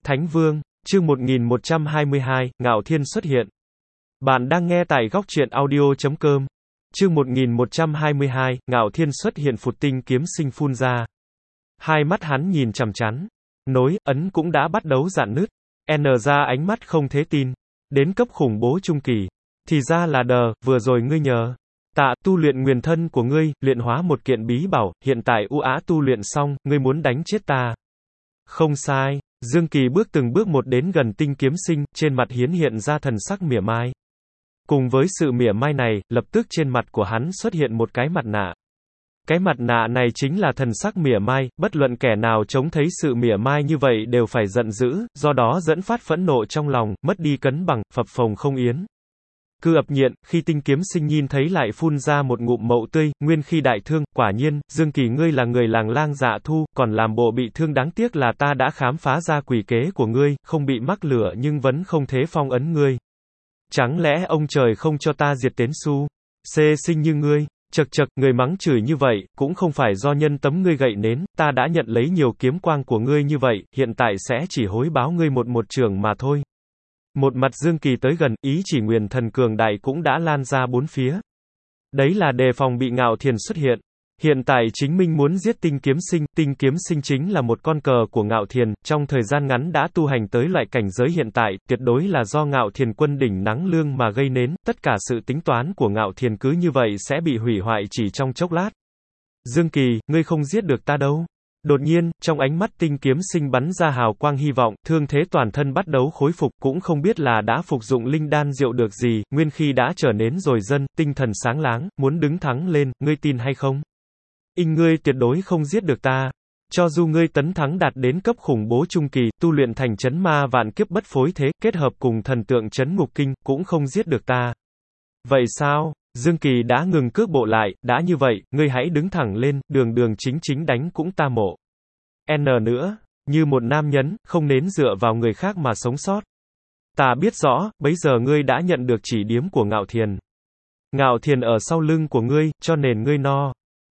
Thánh Vương, chương 1122, Ngạo Thiên xuất hiện. Bạn đang nghe tại góc truyện audio.com. Chương 1122, Ngạo Thiên xuất hiện. Phụt, tinh kiếm sinh phun ra. Hai mắt hắn nhìn chằm chằm. Nối, ấn cũng đã bắt đầu rạn nứt. Ra ánh mắt không thể tin. Đến cấp khủng bố trung kỳ. Thì ra là vừa rồi ngươi nhờ tạ tu luyện nguyên thân của ngươi, luyện hóa một kiện bí bảo, hiện tại tu luyện xong, ngươi muốn đánh chết ta. Không sai. Dương Kỳ từng bước một đến gần tinh kiếm sinh, trên mặt hiến hiện ra thần sắc mỉa mai. Cùng với sự mỉa mai này, lập tức trên mặt của hắn xuất hiện một cái mặt nạ. Cái mặt nạ này chính là thần sắc mỉa mai, bất luận kẻ nào trông thấy sự mỉa mai như vậy đều phải giận dữ, do đó dẫn phát phẫn nộ trong lòng, mất đi cân bằng, phập phồng không yên. Cứ ập nhiện, khi tinh kiếm sinh nhìn thấy lại phun ra một ngụm mậu tươi, nguyên khi đại thương, quả nhiên, Dương Kỳ ngươi là người làng lang dạ thu, còn làm bộ bị thương, đáng tiếc là ta đã khám phá ra quỷ kế của ngươi, không bị mắc lửa nhưng vẫn không thể phong ấn ngươi. Chẳng lẽ ông trời không cho ta diệt Tiến Su? Xê sinh như ngươi. Chậc chậc, người mắng chửi như vậy, cũng không phải do nhân tấm ngươi gậy nến, ta đã nhận lấy nhiều kiếm quang của ngươi như vậy, hiện tại sẽ chỉ hối báo ngươi một trường mà thôi. Một mặt Dương Kỳ tới gần, ý chỉ nguyền thần cường đại cũng đã lan ra bốn phía. Đấy là đề phòng bị Ngạo Thiên xuất hiện. Hiện tại chính minh muốn giết tinh kiếm sinh chính là một con cờ của Ngạo Thiên, trong thời gian ngắn đã tu hành tới loại cảnh giới hiện tại, tuyệt đối là do Ngạo Thiên quân đỉnh nắng lương mà gây nên, tất cả sự tính toán của Ngạo Thiên cứ như vậy sẽ bị hủy hoại chỉ trong chốc lát. Dương Kỳ, ngươi không giết được ta đâu. Đột nhiên, trong ánh mắt tinh kiếm sinh bắn ra hào quang hy vọng, thương thế toàn thân bắt đầu khôi phục, cũng không biết là đã phục dụng linh đan rượu được gì, nguyên khi đã trở nên rồi dân, tinh thần sáng láng, muốn đứng thắng lên, ngươi tin hay không? Ngươi tuyệt đối không giết được ta. Cho dù ngươi tấn thắng đạt đến cấp khủng bố trung kỳ, tu luyện thành chấn ma vạn kiếp bất phối thế, kết hợp cùng thần tượng chấn ngục kinh, cũng không giết được ta. Vậy sao? Dương Kỳ đã ngừng cước bộ lại, đã như vậy, ngươi hãy đứng thẳng lên, đường chính đánh cũng ta mộ. Nữa, như một nam nhân, không nên dựa vào người khác mà sống sót. Ta biết rõ, bấy giờ ngươi đã nhận được chỉ điếm của Ngạo Thiên. Ngạo Thiên ở sau lưng của ngươi, cho nên ngươi no.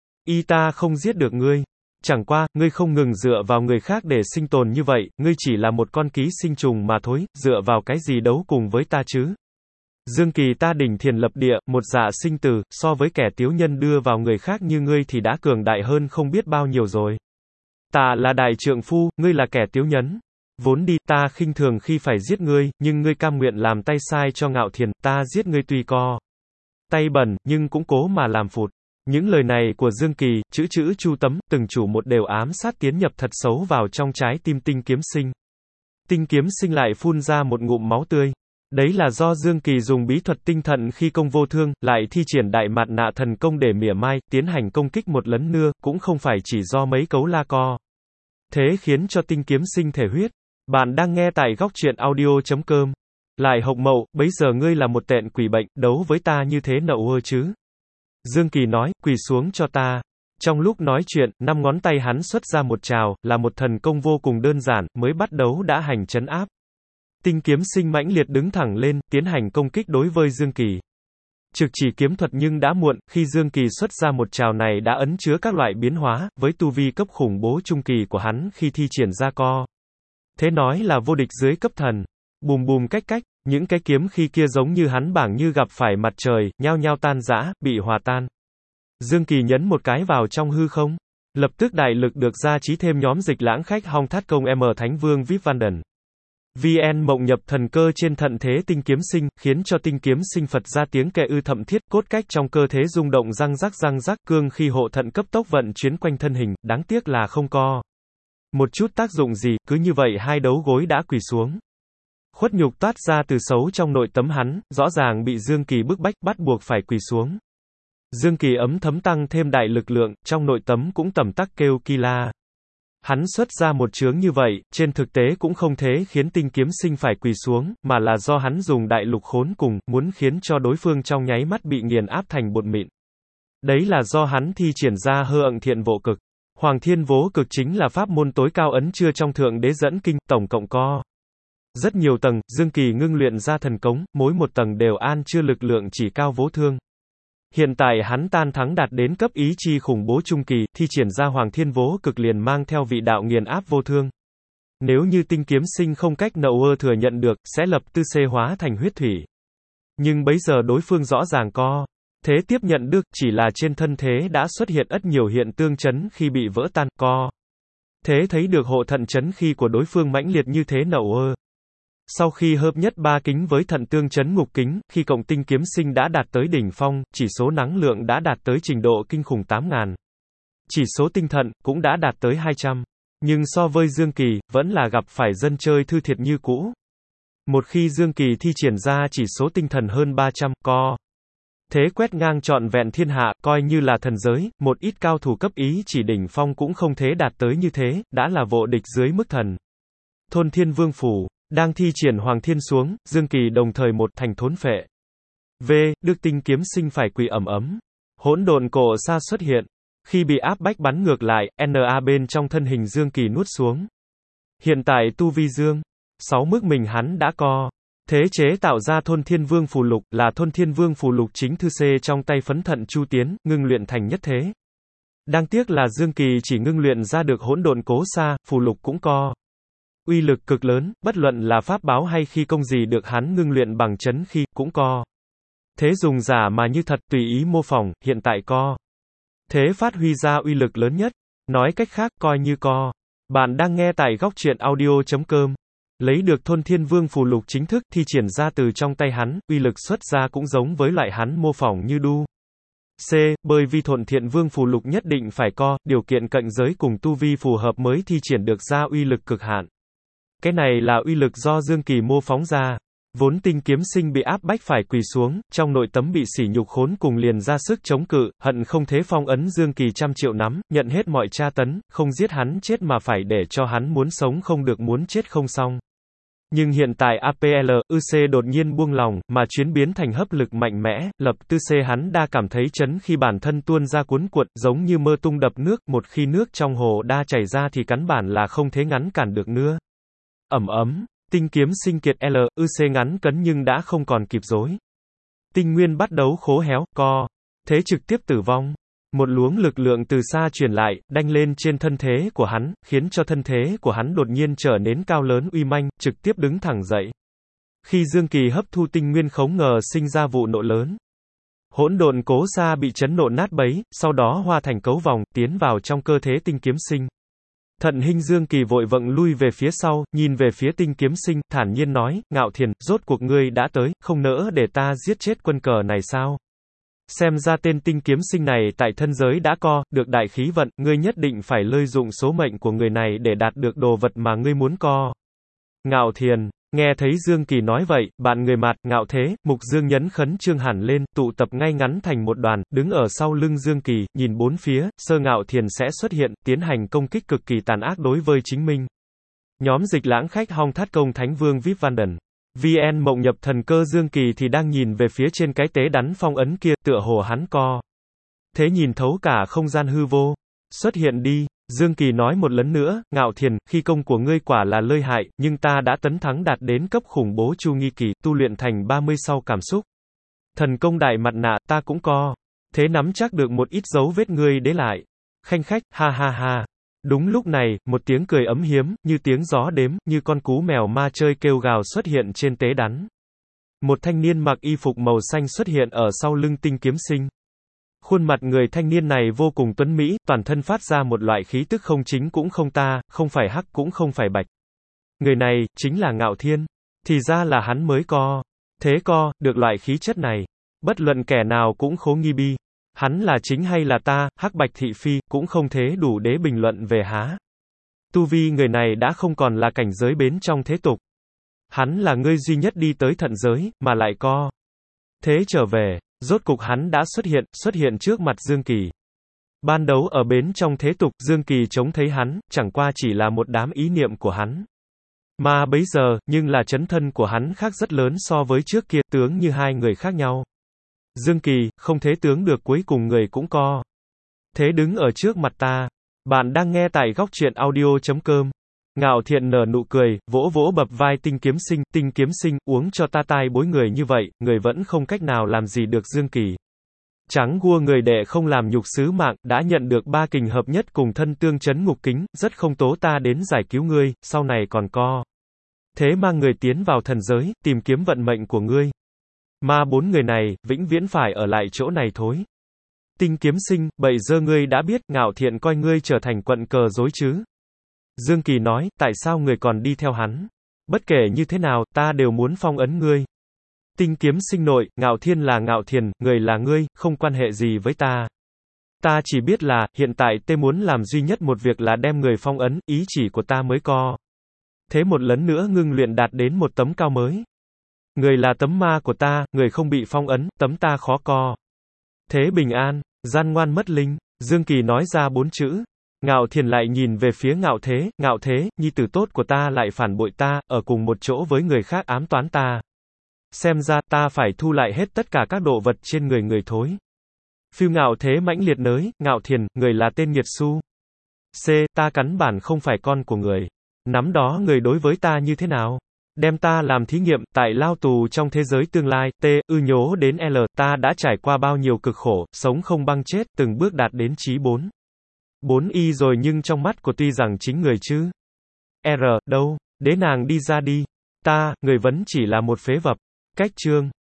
Ta không giết được ngươi. Chẳng qua, ngươi không ngừng dựa vào người khác để sinh tồn như vậy, ngươi chỉ là một con ký sinh trùng mà thôi, dựa vào cái gì đấu cùng với ta chứ? Dương Kỳ ta đỉnh thiền lập địa, một dạ sinh tử, so với kẻ tiếu nhân đưa vào người khác như ngươi thì đã cường đại hơn không biết bao nhiêu rồi. Ta là đại trượng phu, ngươi là kẻ tiếu nhấn. Vốn đi, ta khinh thường khi phải giết ngươi, nhưng ngươi cam nguyện làm tay sai cho Ngạo Thiên, ta giết ngươi tuy co tay bẩn, nhưng cũng cố mà làm phụt. Những lời này của Dương Kỳ, chữ chu tấm, từng chủ một đều ám sát tiến nhập thật xấu vào trong trái tim tinh kiếm sinh. Tinh kiếm sinh lại phun ra một ngụm máu tươi. Đấy là do Dương Kỳ dùng bí thuật tinh thận khi công vô thương, lại thi triển đại mạt nạ thần công để mỉa mai, tiến hành công kích một lần nữa, cũng không phải chỉ do mấy cấu la co. Thế khiến cho tinh kiếm sinh thể huyết. Bạn đang nghe tại góc truyện audio.com. Lại Hồng Mậu, bấy giờ ngươi là một tện quỷ bệnh, đấu với ta như thế nậu ơ chứ? Dương Kỳ nói, quỳ xuống cho ta. Trong lúc nói chuyện, 5 ngón tay hắn xuất ra một trào, là một thần công vô cùng đơn giản, mới bắt đầu đã hành trấn áp. Tinh kiếm sinh mãnh liệt đứng thẳng lên, tiến hành công kích đối với Dương Kỳ. Trực chỉ kiếm thuật nhưng đã muộn, khi Dương Kỳ xuất ra một trào này đã ẩn chứa các loại biến hóa, với tu vi cấp khủng bố trung kỳ của hắn khi thi triển ra co. Thế nói là vô địch dưới cấp thần. Bùm cách, những cái kiếm khi kia giống như hắn bảng như gặp phải mặt trời, nhao nhao tan rã, bị hòa tan. Dương Kỳ nhấn một cái vào trong hư không. Lập tức đại lực được gia trí thêm nhóm dịch lãng khách hong thát công Thánh Vương Vip Vanden. VN mộng nhập thần cơ trên thận thế tinh kiếm sinh, khiến cho tinh kiếm sinh phật ra tiếng kệ thậm thiết, cốt cách trong cơ thế rung động răng rắc, cương khi hộ thận cấp tốc vận chuyển quanh thân hình, đáng tiếc là không có một chút tác dụng gì, cứ như vậy hai đấu gối đã quỳ xuống. Khuất nhục toát ra từ xấu trong nội tấm hắn, rõ ràng bị Dương Kỳ bức bách bắt buộc phải quỳ xuống. Dương Kỳ ấm thấm tăng thêm đại lực lượng, trong nội tấm cũng tầm tắc kêu kỳ la. Hắn xuất ra một chướng như vậy, trên thực tế cũng không thế khiến tinh kiếm sinh phải quỳ xuống, mà là do hắn dùng đại lục khốn cùng, muốn khiến cho đối phương trong nháy mắt bị nghiền áp thành bột mịn. Đấy là do hắn thi triển ra hơ ậng thiện vô cực. Hoàng thiên vô cực chính là pháp môn tối cao ấn chưa trong thượng đế dẫn kinh, tổng cộng có rất nhiều tầng. Dương Kỳ ngưng luyện ra thần cống, mỗi một tầng đều an chưa lực lượng chỉ cao vô thương. Hiện tại hắn tan thắng đạt đến cấp ý chi khủng bố trung kỳ, thi triển ra Hoàng thiên vô cực liền mang theo vị đạo nghiền áp vô thương. Nếu như tinh kiếm sinh không cách nào thừa nhận được, sẽ lập tư C hóa thành huyết thủy. Nhưng bấy giờ đối phương rõ ràng co. Thế tiếp nhận được, chỉ là trên thân thế đã xuất hiện rất nhiều hiện tương chấn khi bị vỡ tan, co. Thế thấy được hộ thận chấn khi của đối phương mãnh liệt như thế nào. Sau khi hợp nhất ba kính với thận tương chấn ngục kính, khi cộng tinh kiếm sinh đã đạt tới đỉnh phong, chỉ số năng lượng đã đạt tới trình độ kinh khủng 8.000. Chỉ số tinh thận, cũng đã đạt tới 200. Nhưng so với Dương Kỳ, vẫn là gặp phải dân chơi thư thiệt như cũ. Một khi Dương Kỳ thi triển ra chỉ số tinh thần hơn 300, co. Thế quét ngang trọn vẹn thiên hạ, coi như là thần giới, một ít cao thủ cấp ý chỉ đỉnh phong cũng không thế đạt tới như thế, đã là vô địch dưới mức thần. Thôn Thiên Vương Phủ, đang thi triển Hoàng Thiên xuống, Dương Kỳ đồng thời một thành thốn phệ. V. Đức tinh kiếm sinh phải quỳ ẩm ấm. Hỗn độn cổ sa xuất hiện. Khi bị áp bách bắn ngược lại, NA bên trong thân hình Dương Kỳ nuốt xuống. Hiện tại tu vi Dương 6 mức mình hắn đã co. Thế chế tạo ra Thôn Thiên Vương phù lục, là Thôn Thiên Vương phù lục chính thư C trong tay phấn thận Chu Tiến, ngưng luyện thành nhất thế. Đáng tiếc là Dương Kỳ chỉ ngưng luyện ra được hỗn độn cố sa, phù lục cũng co. Uy lực cực lớn, bất luận là pháp báo hay khi công gì được hắn ngưng luyện bằng chấn khi, cũng co. Thế dùng giả mà như thật, tùy ý mô phỏng, hiện tại co. Thế phát huy ra uy lực lớn nhất. Nói cách khác, coi như co. Bạn đang nghe tại góc truyện audio.com. Lấy được Thôn Thiên Vương phù lục chính thức thi triển ra từ trong tay hắn, uy lực xuất ra cũng giống với loại hắn mô phỏng như đu. C. Bởi vì Thuận Thiện Vương phù lục nhất định phải co, điều kiện cận giới cùng tu vi phù hợp mới thi triển được ra uy lực cực hạn. Cái này là uy lực do Dương Kỳ mô phóng ra. Vốn tinh kiếm sinh bị áp bách phải quỳ xuống, trong nội tấm bị sỉ nhục khốn cùng liền ra sức chống cự, hận không thế phong ấn Dương Kỳ trăm triệu nắm, nhận hết mọi tra tấn, không giết hắn chết mà phải để cho hắn muốn sống không được muốn chết không xong. Nhưng hiện tại APL, UC đột nhiên buông lòng, mà chuyển biến thành hấp lực mạnh mẽ, lập tư C hắn đa cảm thấy chấn khi bản thân tuôn ra cuốn cuộn, giống như mơ tung đập nước, một khi nước trong hồ đa chảy ra thì cắn bản là không thế ngắn cản được nữa. Ẩm ấm, tinh kiếm sinh kiệt L, UC ngắn cấn nhưng đã không còn kịp dối. Tinh nguyên bắt đấu khố héo, co. Thế trực tiếp tử vong. Một luống lực lượng từ xa truyền lại, đanh lên trên thân thế của hắn, khiến cho thân thế của hắn đột nhiên trở nên cao lớn uy manh, trực tiếp đứng thẳng dậy. Khi Dương Kỳ hấp thu tinh nguyên không ngờ sinh ra vụ nộ lớn. Hỗn độn cố sa bị chấn nộ nát bấy, sau đó hóa thành cấu vòng, tiến vào trong cơ thể tinh kiếm sinh. Thận hình Dương Kỳ vội vặn lui về phía sau, nhìn về phía tinh kiếm sinh, thản nhiên nói, Ngạo Thiền, rốt cuộc ngươi đã tới, không nỡ để ta giết chết quân cờ này sao? Xem ra tên tinh kiếm sinh này tại thân giới đã co, được đại khí vận, ngươi nhất định phải lợi dụng số mệnh của người này để đạt được đồ vật mà ngươi muốn co. Ngạo Thiền, nghe thấy Dương Kỳ nói vậy, bạn người mặt, ngạo thế, Mục Dương nhấn khấn trương hẳn lên, tụ tập ngay ngắn thành một đoàn, đứng ở sau lưng Dương Kỳ, nhìn bốn phía, Sơ Ngạo Thiền sẽ xuất hiện, tiến hành công kích cực kỳ tàn ác đối với chính mình. Nhóm dịch lãng khách Hong Thát Công Thánh Vương Vip Vanden. VN Mộng Nhập Thần Cơ Dương Kỳ thì đang nhìn về phía trên cái tế đắn phong ấn kia, tựa hồ hắn co. Thế nhìn thấu cả không gian hư vô. Xuất hiện đi, Dương Kỳ nói một lần nữa, Ngạo Thiền, khi công của ngươi quả là lợi hại, nhưng ta đã tấn thắng đạt đến cấp khủng bố Chu Nghi Kỳ, tu luyện thành 30 sau cảm xúc. Thần công đại mặt nạ, ta cũng co. Thế nắm chắc được một ít dấu vết ngươi để lại. Khanh khách, ha ha ha. Đúng lúc này, một tiếng cười ấm hiếm, như tiếng gió đếm, như con cú mèo ma chơi kêu gào xuất hiện trên tế đắn. Một thanh niên mặc y phục màu xanh xuất hiện ở sau lưng tinh kiếm sinh. Khuôn mặt người thanh niên này vô cùng tuấn mỹ, toàn thân phát ra một loại khí tức không chính cũng không ta, không phải hắc cũng không phải bạch. Người này, chính là Ngạo Thiên. Thì ra là hắn mới co. Thế co, được loại khí chất này. Bất luận kẻ nào cũng khố nghi bi. Hắn là chính hay là ta, hắc bạch thị phi, cũng không thế đủ để bình luận về há. Tu vi người này đã không còn là cảnh giới bến trong thế tục. Hắn là người duy nhất đi tới thận giới, mà lại co. Thế trở về, rốt cục hắn đã xuất hiện trước mặt Dương Kỳ. Ban đầu ở bến trong thế tục, Dương Kỳ trông thấy hắn, chẳng qua chỉ là một đám ý niệm của hắn. Mà bấy giờ, nhưng là chấn thân của hắn khác rất lớn so với trước kia, tướng như hai người khác nhau. Dương Kỳ, không thế tướng được cuối cùng người cũng co. Thế đứng ở trước mặt ta. Bạn đang nghe tại góc truyện audio.com. Ngạo Thiện nở nụ cười, vỗ vỗ bập vai tinh kiếm sinh, uống cho ta tai bối người như vậy, người vẫn không cách nào làm gì được Dương Kỳ. Trắng gua người đệ không làm nhục xứ mạng, đã nhận được ba kình hợp nhất cùng thân tương chấn ngục kính, rất không tố ta đến giải cứu ngươi, sau này còn co. Thế mang người tiến vào thần giới, tìm kiếm vận mệnh của ngươi. Mà bốn người này, vĩnh viễn phải ở lại chỗ này thôi. Tinh Kiếm Sinh, bậy dơ ngươi đã biết, Ngạo Thiện coi ngươi trở thành quận cờ dối chứ. Dương Kỳ nói, tại sao người còn đi theo hắn? Bất kể như thế nào, ta đều muốn phong ấn ngươi. Tinh Kiếm Sinh nội, Ngạo Thiên là Ngạo Thiền, người là ngươi, không quan hệ gì với ta. Ta chỉ biết là, hiện tại tê muốn làm duy nhất một việc là đem người phong ấn, ý chỉ của ta mới co. Thế một lần nữa ngưng luyện đạt đến một tấm cao mới. Người là tấm ma của ta, người không bị phong ấn, tấm ta khó co. Thế bình an, gian ngoan mất linh, Dương Kỳ nói ra 4 chữ. Ngạo Thiền lại nhìn về phía Ngạo Thế, nhi tử tốt của ta lại phản bội ta, ở cùng một chỗ với người khác ám toán ta. Xem ra, ta phải thu lại hết tất cả các đồ vật trên người người thối. Phiêu Ngạo Thế mãnh liệt nới, Ngạo Thiền, người là tên nghiệt xu. C, ta cắn bản không phải con của người. Nắm đó người đối với ta như thế nào? Đem ta làm thí nghiệm, tại lao tù trong thế giới tương lai, nhố đến L, ta đã trải qua bao nhiêu cực khổ, sống không băng chết, từng bước đạt đến chí 4Y rồi nhưng trong mắt của tuy rằng chính người chứ. Đâu, đế nàng đi ra đi. Ta, người vẫn chỉ là một phế vật. Cách chương.